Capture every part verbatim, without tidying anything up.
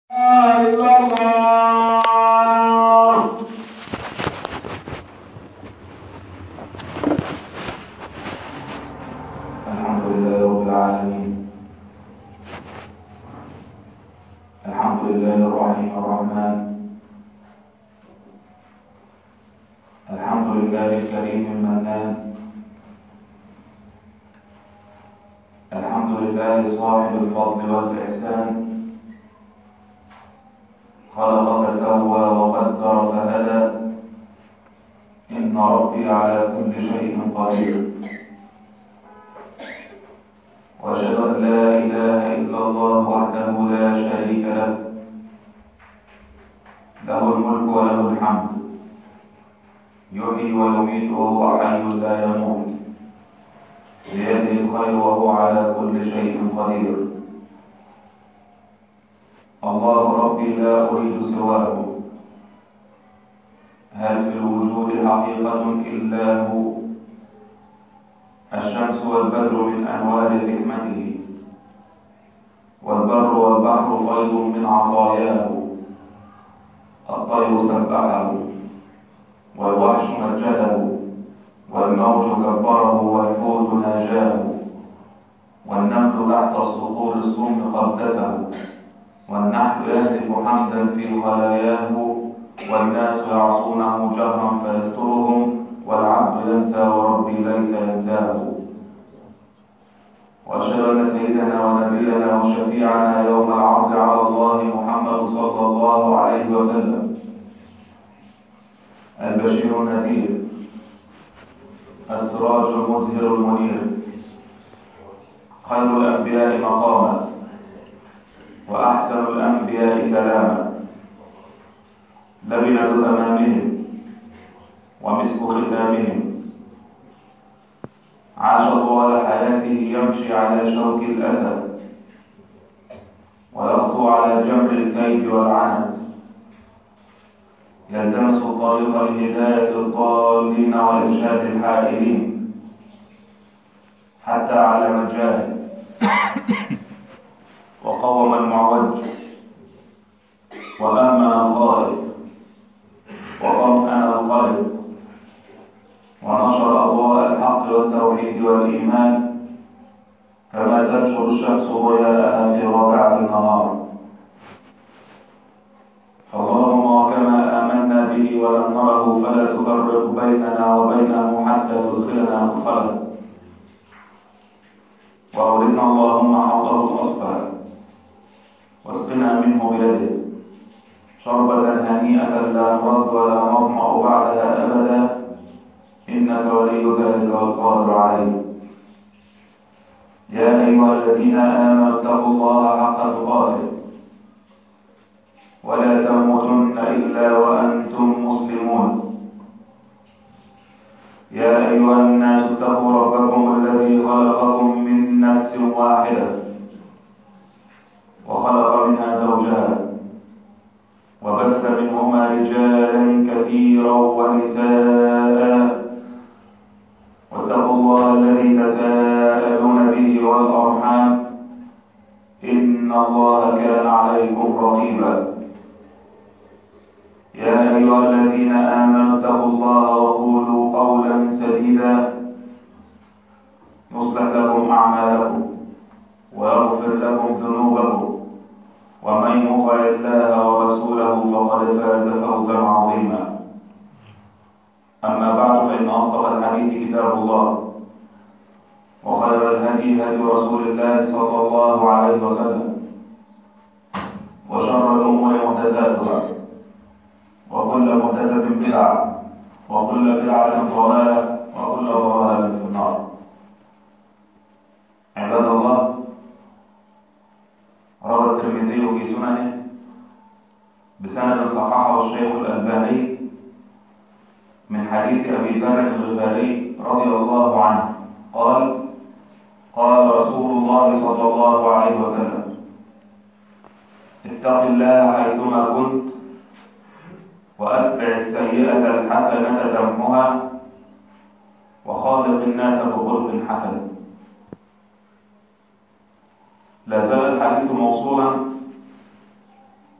لا زال الحديث موصولا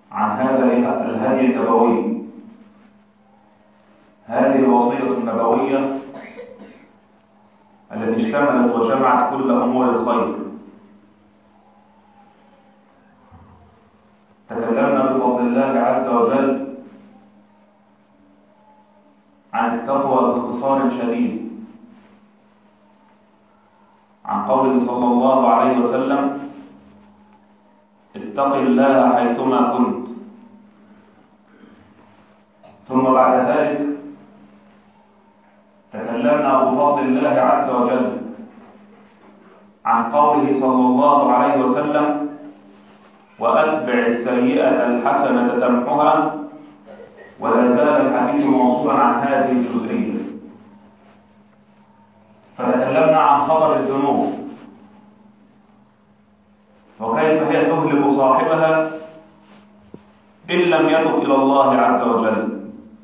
عن هذا الهدي النبوي، هذه الوصية النبوية التي اشتملت وجمعت كل أمور الخير. تكلمنا بفضل الله عز وجل عن التقوى باختصار شديد، عن قوله صلى الله عليه وسلم: اتق الله حيثما كنت. ثم بعد ذلك تكلمنا بفضل الله عز وجل عن قوله صلى الله عليه وسلم: وأتبع السيئة الحسنة تمحها. ولا زال الحديث موصولا عن هذه الجزئية. فتكلمنا عن خطر الذنوب وكيف هي تهلك صاحبها إن لم يتب إلى الله عز وجل.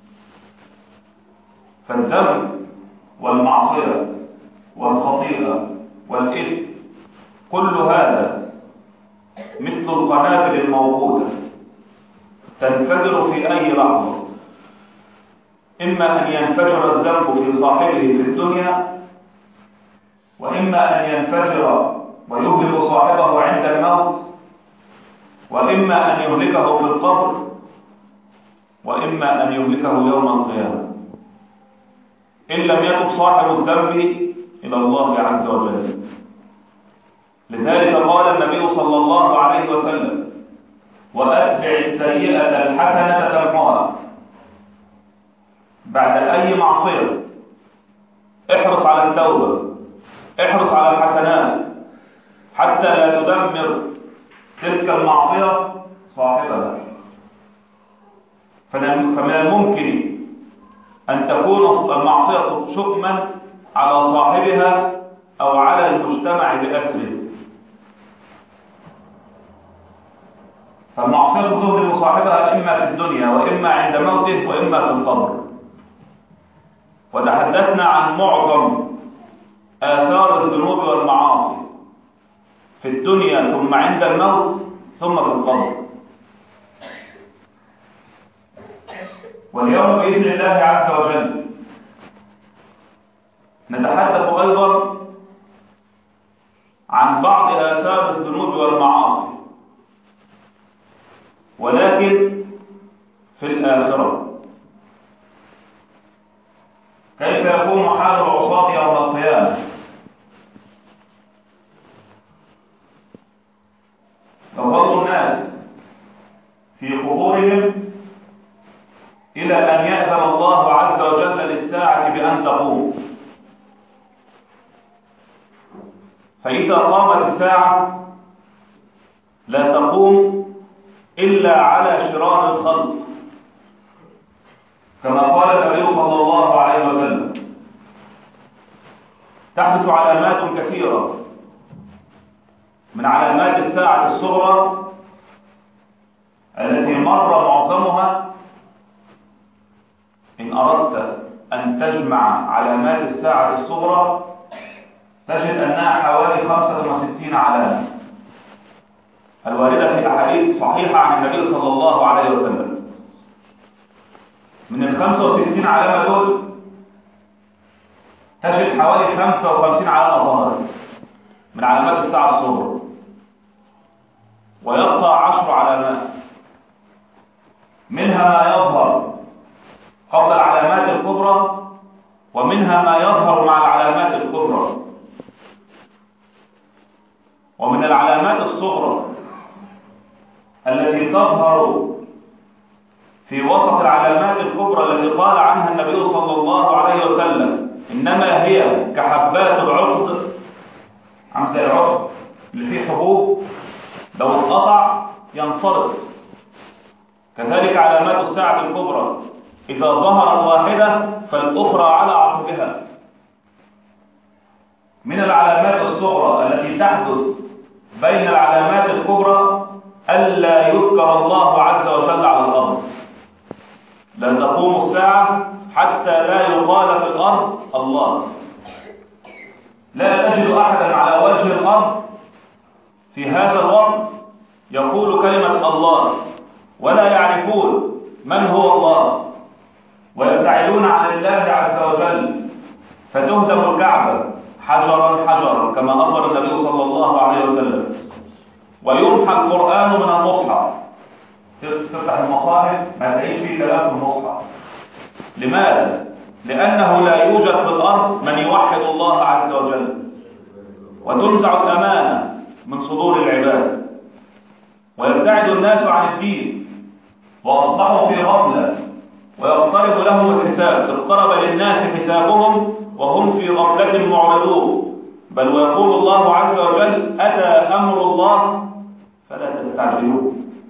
فالذنب والمعصية والخطيئة والإثم كل هذا مثل القنابل الموقوتة تنفجر في أي لحظة، إما أن ينفجر الذنب في صاحبه في الدنيا، وإما أن ينفجر ويهلك صاحبه عند الموت، وإما أن يهلكه في القبر، وإما أن يهلكه يوم القيامة إن لم يتب صاحب الذنب إلى الله عز وجل. لذلك قال النبي صلى الله عليه وسلم: وأتبع السيئة الحسنة تمحها. بعد أي معصية احرص على التوبة، احرص على الحسنات حتى لا تدمر تلك المعصية صاحبها. فمن الممكن أن تكون المعصية شكما على صاحبها أو على المجتمع بأسره. فالمعصية تهلك صاحبها إما في الدنيا، وإما عند موته، وإما في القبر. وتحدثنا عن معظم آثار الذنوب والمعاصي في الدنيا، ثم عند الموت، ثم في القبر. واليوم بإذن الله عز وجل نتحدث أيضا عن بعض آثار الذنوب والمعاصي، ولكن في الآخرة. كيف يكون حال العصاة يوم القيامة؟ يظل الناس في قبورهم إلى أن يأذن الله عز وجل للساعة بأن تقوم. فإذا قامت الساعة لا تقوم إلا على شرار الخلق، كما قال النبي صلى الله عليه وسلم: تحدث علامات كثيرة. من علامات الساعة الصغرى التي مر معظمها، إن أردت أن تجمع علامات الساعة الصغرى تجد أنها حوالي خمسة وستين علامة الواردة في أحاديث صحيحة عن النبي صلى الله عليه وسلم. من ال خمسة وستين علامة دول تجد حوالي خمسة وخمسين علامة ظهرت من علامات الساعة الصغرى، ويبقى عشر علامات منها ما يظهر قبل العلامات الكبرى، ومنها ما يظهر مع العلامات الكبرى. ومن العلامات الصغرى التي تظهر في وسط العلامات الكبرى التي قال عنها النبي صلى الله عليه وسلم: إنما هي كحبات العقد، عم زي العقد اللي فيه حبوب لو اتقطع ينفرط. كذلك علامات الساعة الكبرى إذا ظهرت واحدة فالأخرى على عقبها. من العلامات الصغرى التي تحدث بين العلامات الكبرى ألا يذكر الله عز وجل على الأرض. لا تقوم الساعة حتى لا يقال في الأرض الله. لا تجد أحدا على وجه الأرض في هذا الوقت يقول كلمة الله، ولا يعرفون من هو الله، ويبتعدون عن الله عز وجل، فتهدم الكعبة حجرا حجرا كما أخبر النبي صلى الله عليه وسلم، ويمحى القرآن من المصحف. تفتح المصاحف ما تلاقيش فيه كلام في المصحف. لماذا؟ لأنه لا يوجد في الأرض من يوحد الله عز وجل، وتنزع الأمانة من صدور العباد، ويبتعد الناس عن الدين، وأصبحوا في غفلة، ويقترب لهم الحساب. اقترب للناس حسابهم وهم في غفلة معرضون. بل ويقول الله عز وجل: أتى أمر الله فلا تستعجلوه.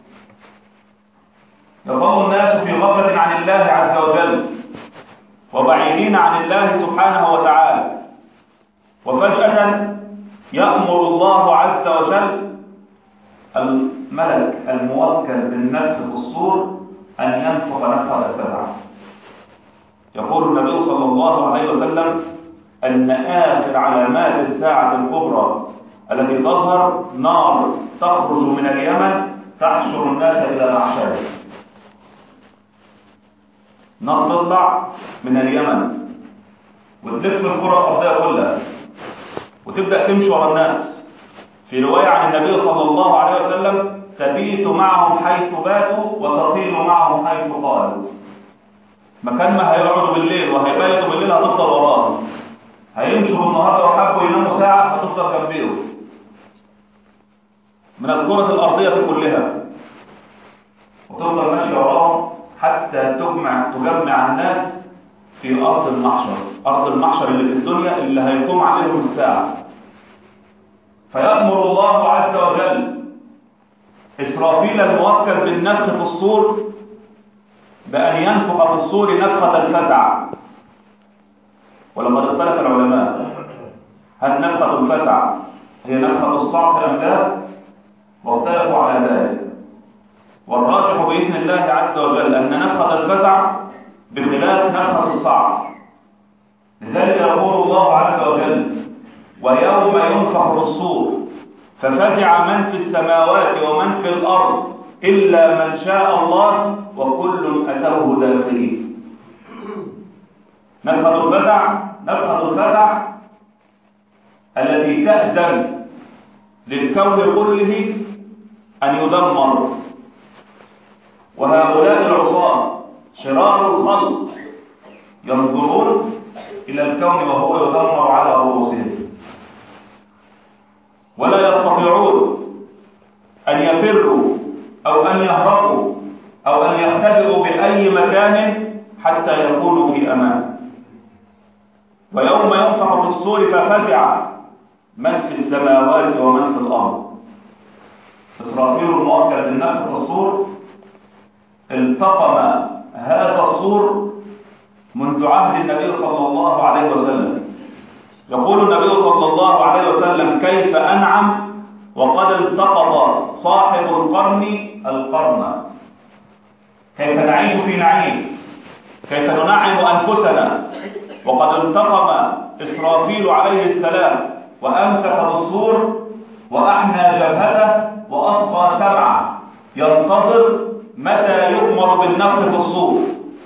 يظل الناس في غفلة عن الله عز وجل، وبعيدين عن الله سبحانه وتعالى، وفجأة يأمر الله عز وجل الملك الموكل بالنفخ في الصور أن ينفخ نفخة الفزع. يقول النبي صلى الله عليه وسلم أن آخر علامات الساعة الكبرى التي تظهر نار تخرج من اليمن تحشر الناس إلى محشره. نار تطلع من اليمن وتلف الكرة الأرضية كلها وتبدأ تمشي ورا الناس. في رواية عن النبي صلى الله عليه وسلم: تبيت معهم حيث باتوا وتطيل معهم حيث قالوا. مكان ما هيقعدوا بالليل وهيبيتوا بالليل هتفضل وراهم، هيمشوا بالنهار لو حبوا يناموا ساعة هتفضل جنبيهم من الكرة الأرضية كلها، وتفضل ماشية وراهم حتى تجمع تجمع الناس في أرض المحشر، أرض المحشر اللي في الدنيا اللي هيقوم عليهم الساعة. فيأمر الله عز وجل إسرافيل الموكل بالنفخ في الصور بأن ينفخ في الصور نفخة الفزع. ولما اختلف العلماء هل نفخة الفزع هي نفخة الصعق أم لا، واختلفوا على ذلك. والراجح بإذن الله عز وجل أن نفخة الفزع بخلاف نفخة الصعق. لذلك يقول الله عز وجل: ويوم ينفخ في الصور ففزع من في السماوات ومن في الأرض إلا من شاء الله وكل أتوه داخلين. نفخة الفزع نفخة الفزع التي تأذن للكون كله أن يدمر، وهؤلاء العصاة شرار الخلق ينظرون إلى الكون وهو يدمر على رؤوسهم، ولا يستطيعون أن يفروا أو أن يهربوا أو أن يختبئوا بأي مكان حتى يكونوا في أمان. ويوم ينفخ في الصور ففزع من في السماوات ومن في الأرض. إسرافيل الموكل بالنفخ في الصور التقم هذا الصور منذ عهد النبي صلى الله عليه وسلم. يقول النبي صلى الله عليه وسلم: كيف أنعم وقد التقط صاحب القرن القرن. كيف نعيش في نعيم، كيف ننعم أنفسنا وقد التقم إسرافيل عليه السلام وأمسك بالصور وأحنى جبهته وأصغى سمعه ينتظر متى يؤمر بالنفخ في الصور.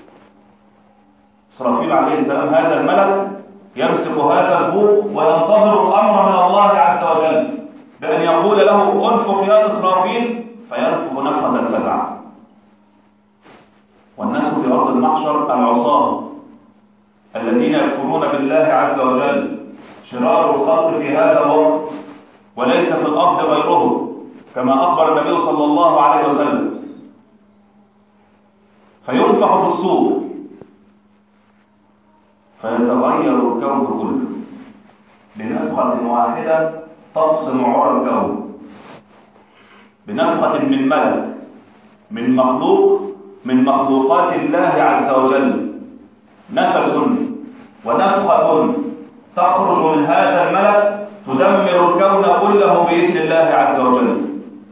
إسرافيل عليه السلام هذا الملك يمسك هذا البوق وينتظر الأمر من الله عز وجل بأن يقول له: انفخ يا إسرافيل، فينفخ نفخة الفزع. والناس في أرض المحشر العصاة الذين يكفرون بالله عز وجل، شرار الخلق في هذا الوقت، وليس في الأرض غيره كما أخبر النبي صلى الله عليه وسلم. فينفخ في الصور فيتغير الكون كله بنفخة واحدة تقسم عرى الكون، بنفخة من ملك من مخلوق من مخلوقات الله عز وجل. نفس ونفخة تخرج من هذا الملك تدمر الكون كله بإذن الله عز وجل.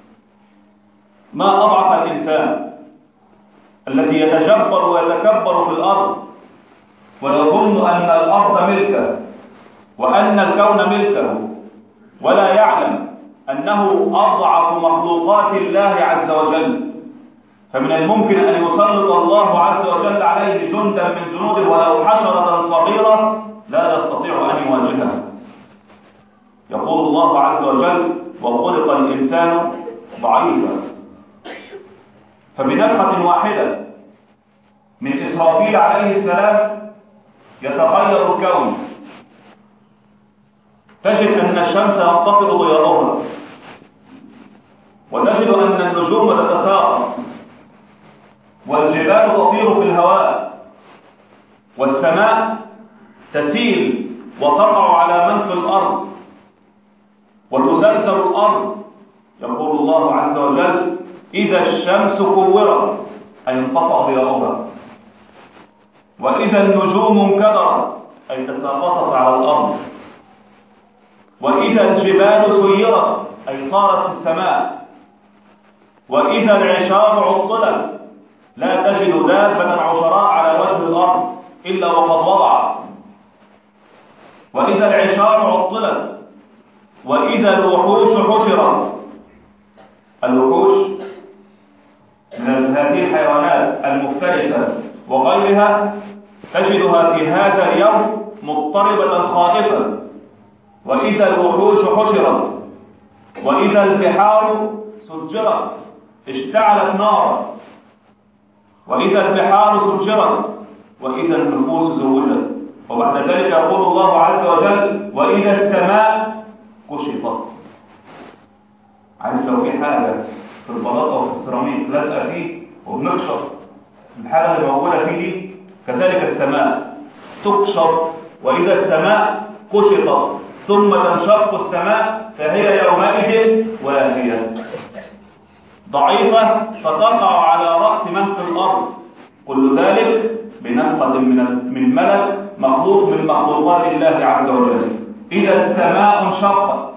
ما أضعف الإنسان الذي يتجبر ويتكبر في الأرض ويظن أن الأرض ملكه وأن الكون ملكه، ولا يعلم أنه أضعف مخلوقات الله عز وجل. فمن الممكن أن يسلط الله عز وجل عليه جندا من جنوده ولو حشرة صغيرة لا يستطيع أن يواجهها. يقول الله عز وجل: وخلق الإنسان ضعيفا. فبنفخة واحدة من إسرافيل عليه السلام يتغير الكون. تجد أن الشمس ينخفض ضياؤها، وتجد أن النجوم تتساقط، والجبال تطير في الهواء، والسماء تسيل وتقع على من في الأرض، وتزلزل الأرض. يقول الله عز وجل: إذا الشمس كورت، أي انطفأ ضياؤها، وإذا النجوم انكدرت، أي تساقطت على الأرض، وإذا الجبال سيرت، أي طارت في السماء، وإذا العشار عطلت، لا تجد دابة عشراء على وجه الأرض إلا وقد وضعت، وإذا العشار عطلت، وإذا الوحوش حشرت. الوحوش من هذه الحيوانات المفترسة وغيرها تجدها في هذا اليوم مضطربة خائفة. وإذا الوحوش حشرت، وإذا البحار سجرت، اشتعلت نارا، وإذا البحار سجرت، وإذا النفوس زوجت. وبعد ذلك يقول الله عز وجل: وإذا السماء كشطت. عارف لو في حاجة في البلاطة وفي السيراميك لازقة فيه وبنكشف الحاجة اللي موجودة فيه دي، كذلك السماء تكشط. وإذا السماء كشطت ثم تنشق السماء فهي يومئذ واهية ضعيفة فتقع على رأس من في الأرض. كل ذلك بنفخة من من ملك مخلوق من مخلوقات الله عز وجل. إذا السماء انشقت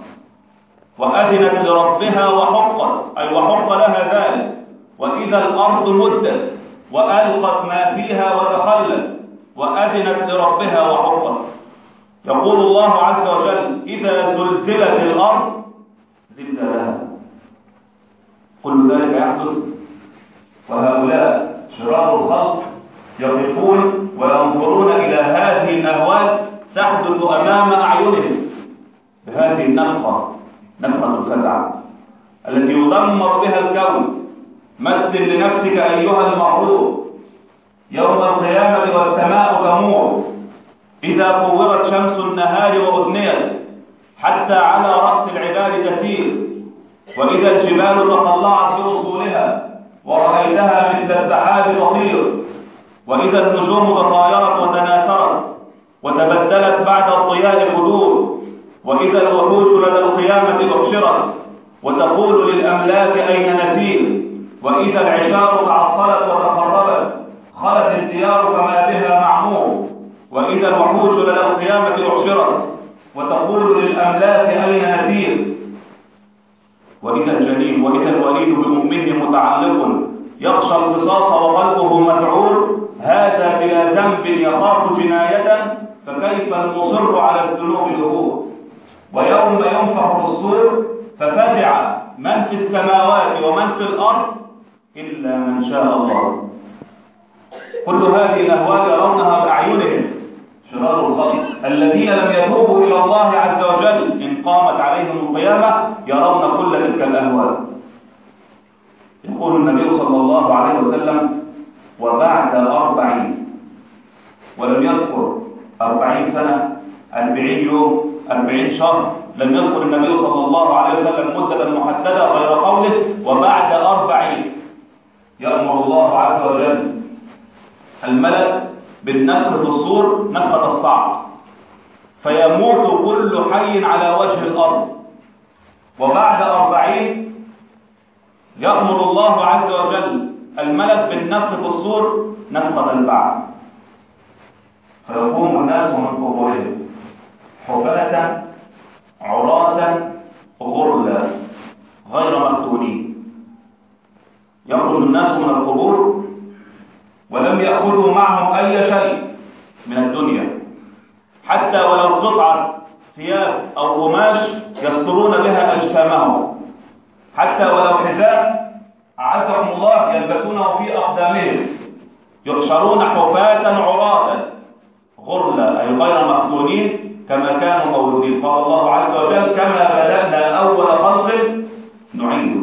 وأذنت لربها وحقت، أي وحق لها ذلك. وإذا الأرض مدت وألقت ما فيها وتخلت وأذنت لربها وحقت. يقول الله عز وجل: إذا زلزلت الأرض زلزالها. كل ذلك يحدث، وهؤلاء شرار الخلق يقفون وينظرون إلى هذه الأهوال تحدث أمام أعينهم بهذه النفخة، نفخة الفزع التي يدمر بها الكون. مثل لنفسك أيها المغرور يوم القيامة والسماء تمور، إذا كورت شمس النهار وأدنيت حتى على رأس العباد تسير، وإذا الجبال تطلعت بأصولها ورأيتها مثل السحاب تطير، وإذا النجوم تطايرت وتناثرت وتبدلت بعد الضياء قدور، وإذا الوحوش لدى القيامة أحشرت وتقول للأملاك أين نسير، وإذا العشار تعطلت وتقربت خلت الديار فما بها معمور، وإذا الوحوش لدى القيامة أحشرت وتقول للأملاك أين نسير، وإذا الجنين وإذا الوليد بأمه متعلق يخشى القصاص وقلبه مذعور، هذا بلا ذنب يخاف جناية، فكيف المصر على الذنوب ظهور. ويوم ينفخ في الصور ففزع من في السماوات ومن في الأرض إلا من شاء الله. كل هذه الأهوال يرونها بأعينهم شرار الخلق الذين لم يتوبوا إلى الله عز وجل. إن قامت عليهم القيامة يرون كل تلك الأهوال. يقول النبي صلى الله عليه وسلم: وبعد أربعين، ولم يذكر أربعين سنة، أربعين يوم، أربعين شهر، لم يذكر النبي صلى الله عليه وسلم مدة محددة غير قوله وبعد أربعين. يأمر الله عز وجل الملك بالنفخ في الصور نفخة الصعق، فيموت كل حي على وجه الأرض. وبعد أربعين يأمر الله عز وجل الملك بالنفخ في الصور نفخة البعث، فيقوم الناس من قبورهم حفاة عراة غرلا غير مفتونين. يخرج الناس من القبور ولم يأخذوا معهم أي شيء من الدنيا، حتى ولو قطعة ثياب أو قماش يسترون بها أجسامهم، حتى ولو حذاء أعزكم الله يلبسونه في أقدامهم، يحشرون حفاة عراة غرلا، أي غير مفتونين كما كانوا مولودين. قال الله عز وجل: كما بدأنا أول خلق نعيده.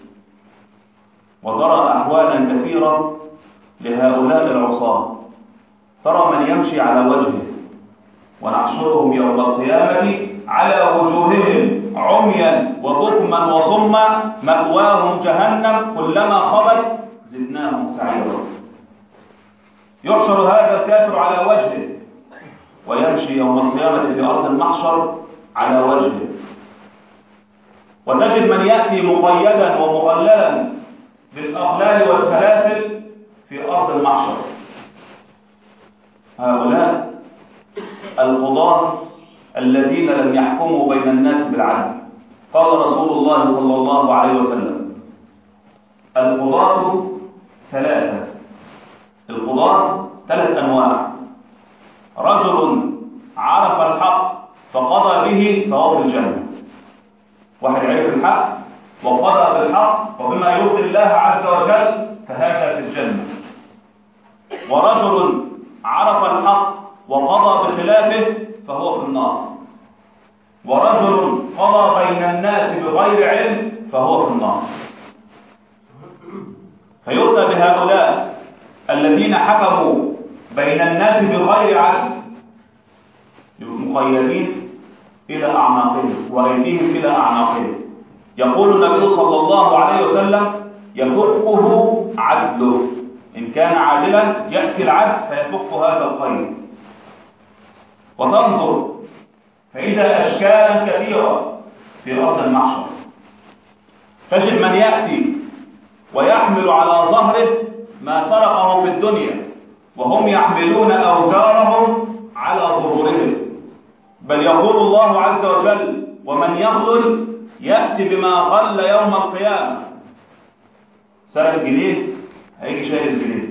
وترى أحوالا كثيرة لهؤلاء العصاة، ترى من يمشي على وجهه ونحشرهم يوم القيامة على وجوههم عميا وبكما وصما مأواهم جهنم كلما خبت زدناهم سعيرا. يحشر هذا الكافر على وجهه ويمشي يوم القيامة في أرض المحشر على وجهه، وتجد من يأتي مقيدا ومغللا بالأغلال والسلاسل في أرض المحشر. هؤلاء القضاة الذين لم يحكموا بين الناس بالعدل. قال رسول الله صلى الله عليه وسلم: القضاة ثلاثة. القضاة ثلاث أنواع: رجل عرف الحق فقضى به فهو في الجنة. واحد عرف الحق وقضى بالحق وبما يرضي الله عز وجل فهذا في الجنة. ورجل عرف الحق وقضى بخلافه فهو في النار. ورجل قضى بين الناس بغير علم فهو في النار. فيؤتى بهؤلاء الذين حكموا بين الناس بغير عدل، مقيدين إلى أعناقهم وأيديهم إلى أعناقهم. يقول النبي صلى الله عليه وسلم: يفكه عدله. إن كان عادلا يأتي العدل فيفك هذا القيد. وتنظر فإذا أشكالا كثيرة في أرض المحشر، تجد من يأتي ويحمل على ظهره ما سرقه في الدنيا وهم يحملون أوزارهم على ظهورهم. بل يقول الله عز وجل: ومن يغلل يأتي بما غل يوم القيامة. سرق جنيه هيجي شايل الجنيه،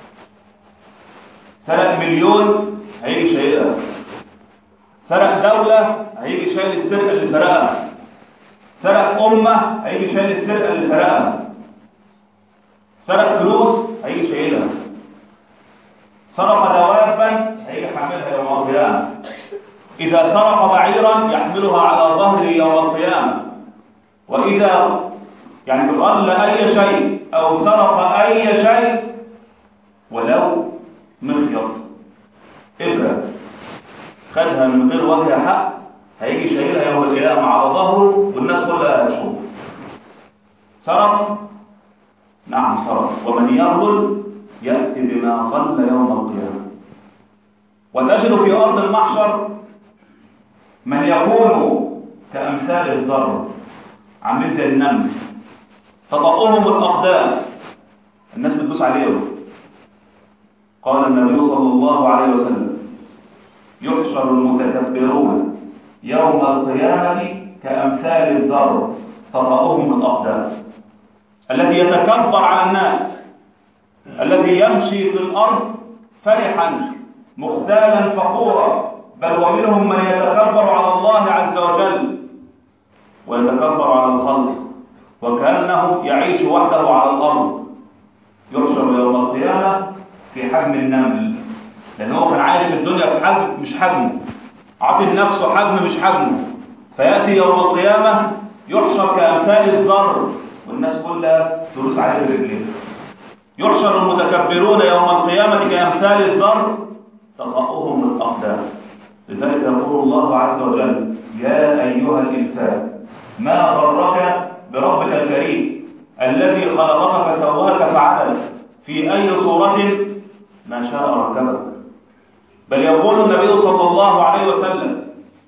سرق مليون هيجي شايلها، سرق دولة هيجي شايل السرقة اللي سرقها، سرق أمة هيجي شايل السرقة اللي سرقها، سرق فلوس هيجي شايلها، سرق دوابا هيجي حاملها يوم القيامة. إذا سرق بعيرا يحملها على ظهره يوم القيامة. وإذا يعني غل أي شيء أو سرق أي شيء ولو مخيط إبرة خدها من غير وجه حق هيجي شايلها يوم القيامة على ظهره والناس كلها هتشوف. سرق؟ نعم سرق. ومن يغل يأتي بما غل يوم القيامة. وتجد في أرض المحشر من يكون كأمثال الذر، عاملين زي النمل، تطأهم الأقدام، الناس بتدوس عليهم. قال النبي صلى الله عليه وسلم: يحشر المتكبرون يوم القيامة كأمثال الذر تطأهم الأقدام. الذي يتكبر على الناس، الذي يمشي في الأرض فرحا مختالا فخورا، بل ومنهم من يتكبر على الله عز وجل ويتكبر على الخلق وكأنه يعيش وحده على الأرض. يحشر يوم القيامة في حجم النمل، لأنه كان عايش في الدنيا في حجم مش حجمه، عاطي نفسه حجم مش حجمه، فيأتي يوم القيامة يحشر كأمثال الذر والناس كلها تدوس عليه برجليه. يحشر المتكبرون يوم القيامة كأمثال الذر تطأهم الأقدام. لذلك يقول الله عز وجل: يا أيها الإنسان ما غرك بربك الكريم الذي خلقك فسواك فعدلك في أي صورة ما شاء ركبك. بل يقول النبي صلى الله عليه وسلم: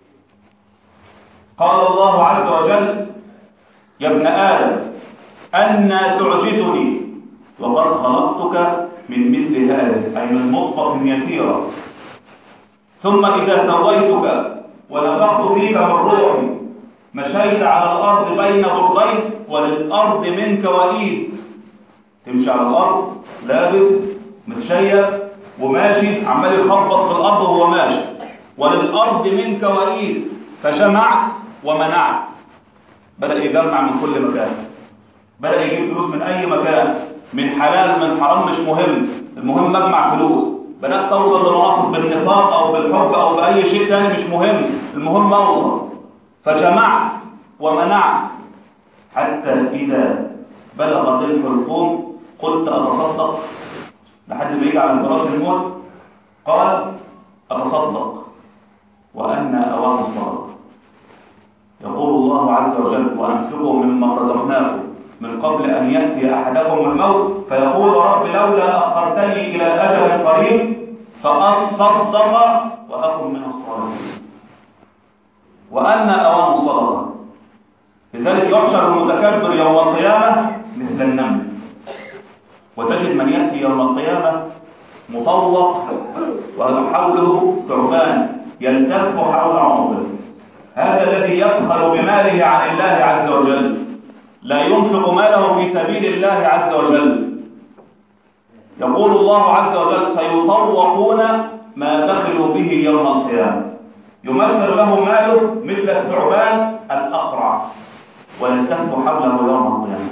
قال الله عز وجل: يا ابن آدم أنى تعجزني وقد خلقتك من مثل هذا، أي من نطفة يسيرة، ثم إذا سويتك ونفخت فيك من روحي مشيت على الأرض بين بردين وللأرض منك وإيد. تمشي على الأرض لابس متشيك وماشي عمال يخبط في الأرض وهو ماشي، وللأرض منك وإيد، فجمعت ومنعت، بدأ يجمع من كل مكان. بدأ يجيب فلوس من أي مكان، من حلال من حرام مش مهم، المهم مجمع فلوس. بدأت توصل لمناصب بالنفاق أو بالحب أو بأي شيء ثاني مش مهم، المهم أوصل. فجمعت ومنعت حتى إذا بلغ ضلف القوم قلت أتصدق، لحد ما يجي على فراش الموت قال أتصدق وأنا أوان الصلاة. يقول الله عز وجل وأنفقوا مما رزقناكم من قبل أن يأتي أحدكم الموت فيقول رب لولا أخرتني إلى أجل قريب فأصدق وأكن من الصالحين وأنا أوان الصلاة. لذلك يحشر المتكبر يوم القيامة مثل النمل، وتجد من يأتي يوم القيامة مطوق وحوله ثعبان يلتف حول عنقه. هذا الذي يبخل بماله عن الله عز وجل، لا ينفق ماله في سبيل الله عز وجل. يقول الله عز وجل سيطوقون ما بخلوا به يوم القيامة. يمثل له ماله مثل الثعبان الأقرع ويلتف حوله يوم القيامة.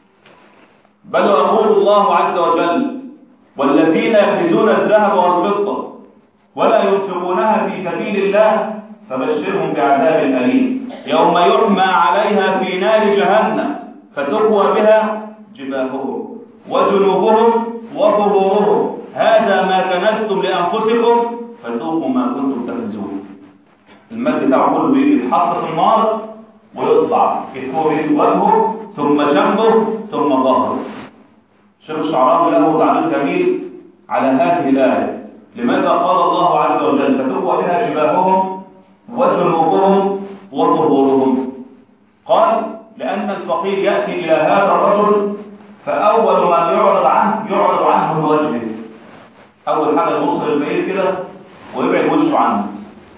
بل يقول الله عز وجل والذين يكنزون الذهب والفضة ولا ينفقونها في سبيل الله فبشرهم بعذاب أليم يوم يحمى عليها في نار جهنم فتكوى بها جباههم وجنوبهم وظهورهم هذا ما كنزتم لأنفسكم فذوقوا ما كنتم تكنزون. المال بتاعه كله بيجي يتحط في النار ويطلع يكوي وجهه ثم جنبه ثم ظهره. الشيخ الشعراوي له تعليق جميل على هذه الآية. لماذا قال الله عز وجل فتكوى بها جباههم وجنوبهم وظهورهم؟ قال لأن الفقير يأتي إلى هذا الرجل فأول ما يعرض عنه يعرض عنه بوجهه. أول حاجة يبص للفقير كده ويبعد وشه عنه،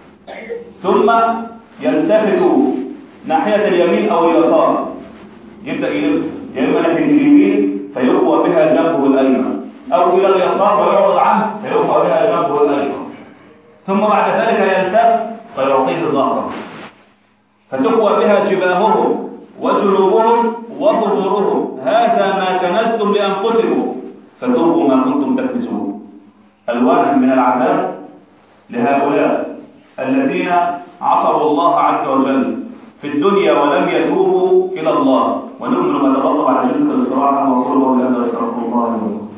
ثم يلتفت ناحية اليمين أو اليسار، يبدأ يلف يا إما ناحية اليمين فيقوى بها جنبه الأيمن أو إلى اليسار ويعرض عنه فيقوى بها جنبه الأيسر، ثم بعد ذلك يلتف فيعطيه ظهره فتقوى بها جباههم وجنوبهم وظهورهم هذا ما كنزتم لأنفسكم فذوقوا ما كنتم تكنزون. ألوان من العذاب لهؤلاء الذين عصوا الله عز وجل في الدنيا ولم يتوبوا إلى الله. ونؤمن ما ترتب على جلسة الاستراحة وقوله لأن استغفر الله لكم.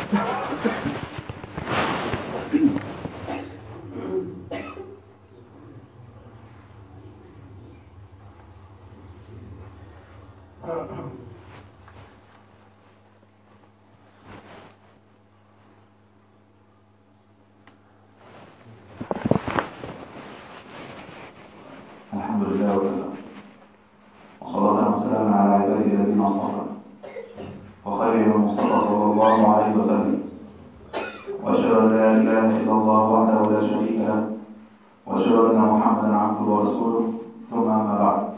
الحمد لله وكفى وصلاة وسلاما على عباده الذين اصطفى وخير المصطفى صلى الله عليه وسلم واشهد ان لا اله الا الله وحده لا شريك له واشهد ان محمدا عبده ورسوله ثم اما بعد.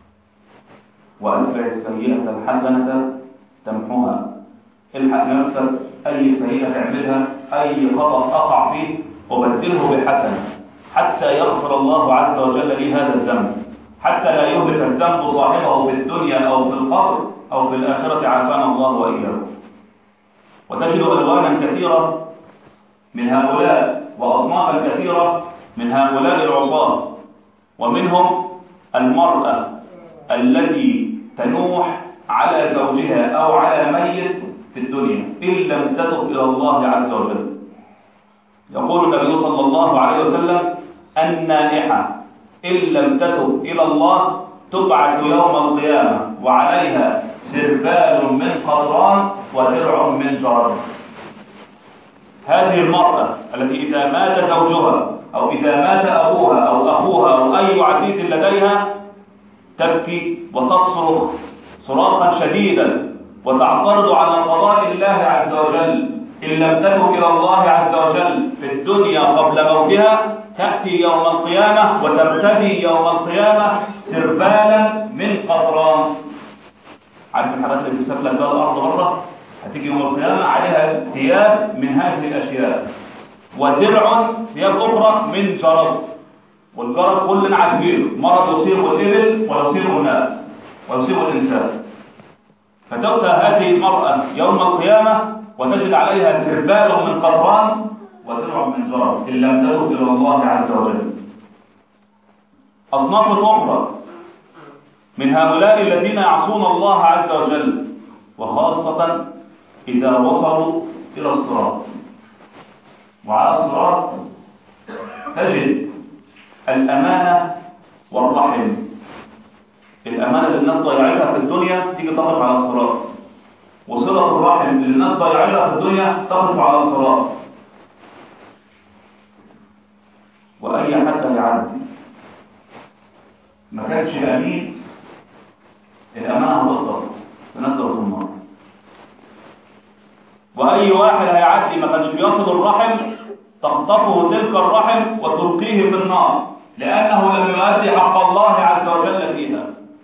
واتبع السيئه الحسنه تمحوها. الحق نفسك اي سيئه تعملها اي خطا تقع فيه وبدله بحسنه حتى يغفر الله عز وجل لي هذا الذنب، حتى لا يهلك الذنب صاحبه في الدنيا أو في القبر أو في الآخرة عافانا الله وإياه. وتجد ألوانا كثيرة من هؤلاء وأصنافا كثيرة من هؤلاء العصاة. ومنهم المرأة التي تنوح على زوجها أو على ميت في الدنيا إن لم تتب إلى الله عز وجل. يقول النبي صلى الله عليه وسلم النائحة إن لم تتب إلى الله تبعث يوم القيامة وعليها سربال من قطران ودرع من جرد. هذه المرأة التي إذا مات زوجها أو إذا مات أبوها أو أخوها أو أي عزيز لديها تبكي وتصرخ صراخا شديدا وتعترض على قضاء الله عز وجل. إن لم تتب إلى الله عز وجل في الدنيا قبل موتها تأتي يوم القيامة وترتدي يوم القيامة سربالا من قطران. عارف الحاجات اللي بتسافر لك بها الأرض بره؟ هتيجي يوم القيامة عليها ثياب من هذه الأشياء ودرع ثياب أخرى من جرد. والجرد كلنا عارفينه مرض يصيب الإبل ويصيب الناس ويصيب الإنسان. فتؤتى هذه المرأة يوم القيامة وتجد عليها سربال من قطران ودرع من جرب إن لم تتب إلى الله عز وجل. أصناف أخرى من هؤلاء الذين يعصون الله عز وجل، وخاصة إذا وصلوا إلى الصراط. وعلى الصراط تجد الأمانة والرحم. الأمانة اللي الناس ضيعتها في الدنيا تيجي تقف على الصراط، وصلة الرحم اللي الناس ضيعتها في الدنيا تقف على الصراط. وأي حد هيعدي ما كانش أمين، الأمانة هتقطع تنزل في النار. وأي واحد هيعدي ما كانش بيصل الرحم تخطفه تلك الرحم وتلقيه في النار، لأنه لم يؤدي حق الله عز وجل فيها.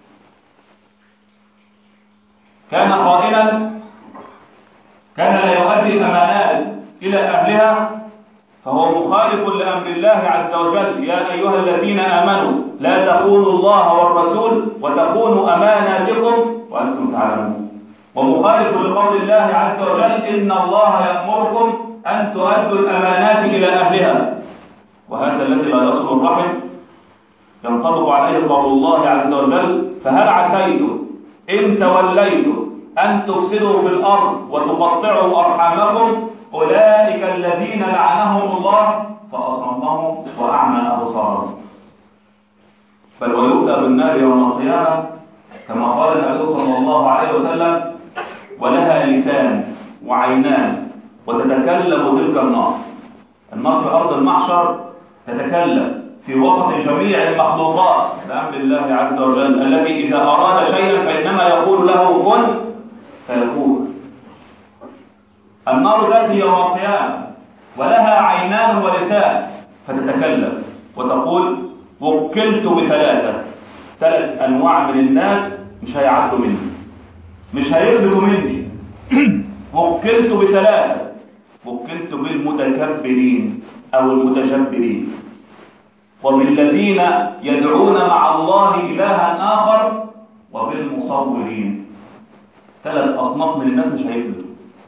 كان خائنا، كان لا يؤدي الأمانات إلى أهلها، فهو مخالف لأمر الله عز وجل. يا أيها الذين آمنوا لا تخونوا الله والرسول وتخونوا أماناتكم وأنتم تعلمون. ومخالف لقول الله عز وجل إن الله يأمركم أن تؤدوا الأمانات إلى أهلها. وهذا الذي لا يصل الرحم ينطبق عليه قول الله عز وجل فهل عسيتم إن توليتم أن تفسدوا في الأرض وتقطعوا أرحامكم أولئك الذين لعنهم الله فأصمهم وأعمى أبصارهم. بل ويؤتى بالنار يوم القيامة كما قال النبي صلى الله عليه وسلم ولها لسان وعينان وتتكلم تلك النار. النار في أرض المحشر تتكلم في وسط جميع المخلوقات بأمر الله عز وجل، الذي إذا أراد شيئا فإنما يقول له كن فيكون. النار تأتي يوم القيامة ولها عينان ولسان فتتكلم وتقول وكلت بثلاثة، ثلاث أنواع من الناس مش هيعدوا مني، مش هيثبتوا مني. وكلت بثلاثة، وكلت بالمتكبرين أو المتجبرين، وبالذين يدعون مع الله إلها آخر، وبالمصورين. ثلاث أصناف من الناس مش هيثبتوا.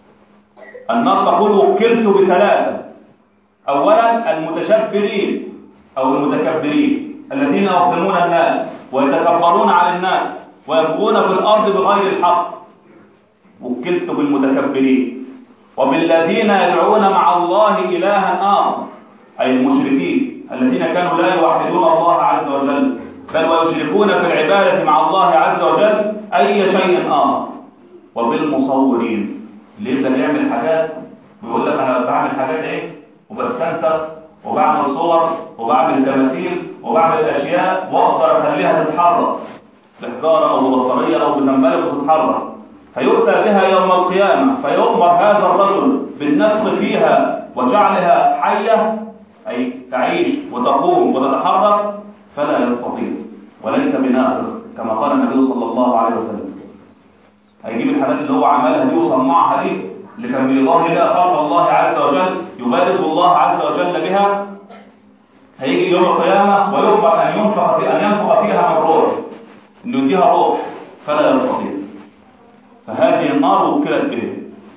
النار تقول وكلت بثلاثة. أولا المتجبرين أو المتكبرين الذين يظلمون الناس ويتكبرون على الناس ويبغون في الأرض بغير الحق، وكلت بالمتكبرين. وبالذين يدعون مع الله إلها آخر، أي المشركين الذين كانوا لا يوحدون الله عز وجل بل ويشركون في العبادة مع الله عز وجل أي شيء آخر. وبالمصورين اللي يبدأ يعمل حاجات ويقول لك أنا بعمل حاجات إيه وبستنسخ وبعمل صور وبعمل تماثيل وبعمل أشياء وأقدر أخليها تتحرك بحجارة أو ببطارية أو بزنبلة وتتحرك، فيؤتى بها يوم القيامة فيؤمر هذا الرجل بالنفخ فيها وجعلها حية أي تعيش وتقوم وتتحرك، فلا يستطيع وليس بنافذ كما قال النبي صلى الله عليه وسلم. هيجيب الحاجات اللي هو عملها دي وصنعها دي اللي كان بيضاهي بها خلق الله عز وجل يبارز الله عز وجل بها، هيجي يوم القيامة ويؤمر أن ينفخ في أن ينفخ فيها من روح، إنه يديها روح، فلا يستطيع. فهذه النار وكلت به.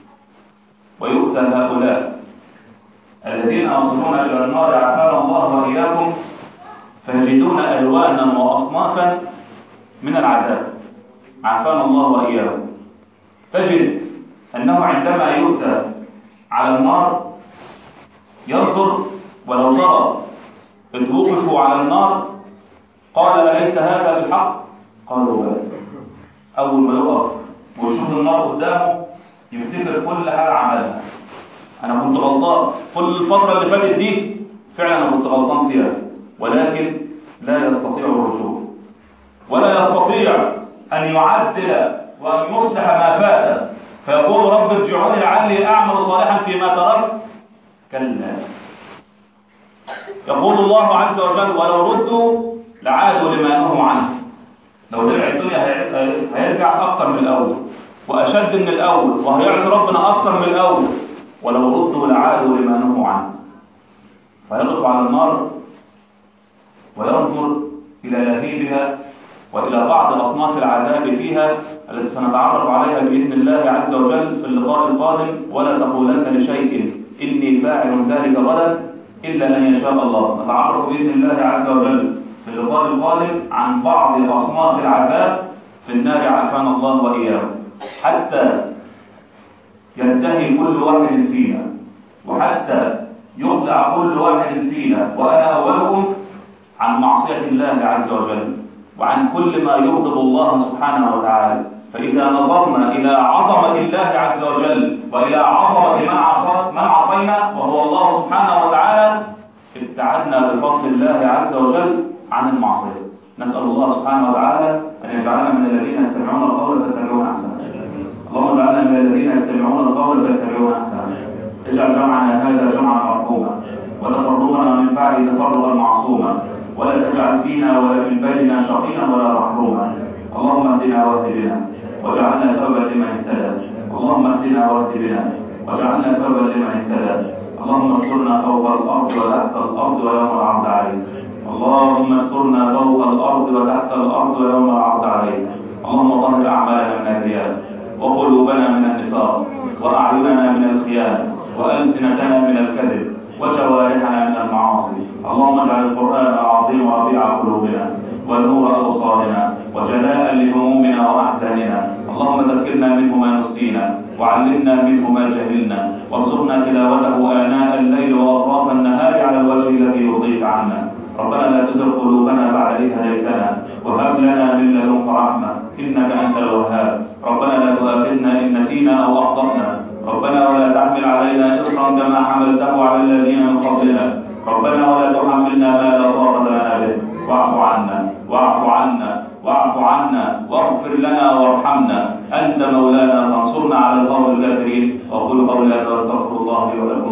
ويؤتى هؤلاء الذين يصلون إلى النار عافانا الله وإياكم فيجدون ألوانا وأصنافا من العذاب عافانا الله وإياكم. تجد أنه عندما يؤتى على النار ينظر ولو ترى إذ وقفوا على النار قال أليس هذا بالحق؟ قالوا بلى. أول ما يقف ويشوف النار قدامه يفتكر كل حاجة عملها، أنا كنت غلطان كل الفترة اللي فاتت دي فعلا أنا كنت غلطان فيها، ولكن لا يستطيع الرجوع ولا يستطيع أن يعدل وأن يصلح ما فات، فيقول رب ارجعوني لعلي أعمل صالحا فيما تركت. كلا. يقول الله عز وجل ولو ردوا لعادوا لما نهوا عنه. لو رجع الدنيا هيرجع أكثر من الأول وأشد من الأول وهيعصي ربنا أكثر من الأول، ولو ردوا لعادوا لما نهوا عنه. فيقف على النار وينظر إلى لهيبها وإلى بعض أصناف العذاب فيها التي سنتعرف عليها بإذن الله عز وجل في اللقاء القادم. ولا تقولن لشيء إني فاعل ذلك غدا إلا أن يشاء الله. نتعرف بإذن الله عز وجل في اللقاء القادم عن بعض أصناف العذاب في النار، عافانا الله وإياكم، حتى ينتهي كل واحد فينا، وحتى يخلع كل واحد فينا وأنا أولكم عن معصية الله عز وجل وعن كل ما يغضب الله سبحانه وتعالى. فإذا نظرنا إلى عظمة الله عز وجل وإلى عظمة من عصينا وهو الله سبحانه وتعالى، ابتعدنا بفضل الله عز وجل عن المعصية. نسأل الله سبحانه وتعالى أن يجعلنا من الذين يستمعون القول فيتبعون أحسنه. اللهم اجعلنا من الذين يستمعون القول فيتبعون أحسنه. اجعل جمعنا هذا جمعا مرحوما وتفرقنا من بعد تفرقا معصوما، ولا تجعل فينا ولا من بيننا شقيا ولا محروما. اللهم اهدنا واهد بنا واجعلنا سببا لمن اهتدى. اللهم اهدنا واهد بنا واجعلنا سببا لمن اهتدى. اللهم استرنا فوق الارض وتحت الارض ويوم العرض عليك. اللهم استرنا فوق الارض وتحت الارض ويوم العرض عليك. اللهم طهر اعمالنا من الرياء وقلوبنا من النفاق واعيننا من الخيانه والسنتنا من الكذب وجوارحنا من المعاصي. اللهم اجعل القرآن العظيم ربيع قلوبنا ونور أبصارنا وجلاء لهمومنا وأحزاننا. اللهم ذكرنا منه ما نسينا وعلمنا منه ما جهلنا، وارزقنا تلاوته آناء الليل وأطراف النهار على الوجه الذي يرضيك عنا. ربنا لا تزغ قلوبنا بعد إذ هديتنا وهب لنا من لدنك رحمة إنك أنت الوهاب. ربنا لا تؤاخذنا إن نسينا أو أخطأنا. ربنا ولا تحمل علينا إصرا كما حملته على الذين من قبلنا. ربنا ولا تحملنا ما لا طاقة لنا به. واعف عنا واعف عنا واعف عنا واغفر لنا وارحمنا. أنت مولانا فانصرنا على القوم الكافرين. وقل قولي هذا واستغفر الله لي ولكم.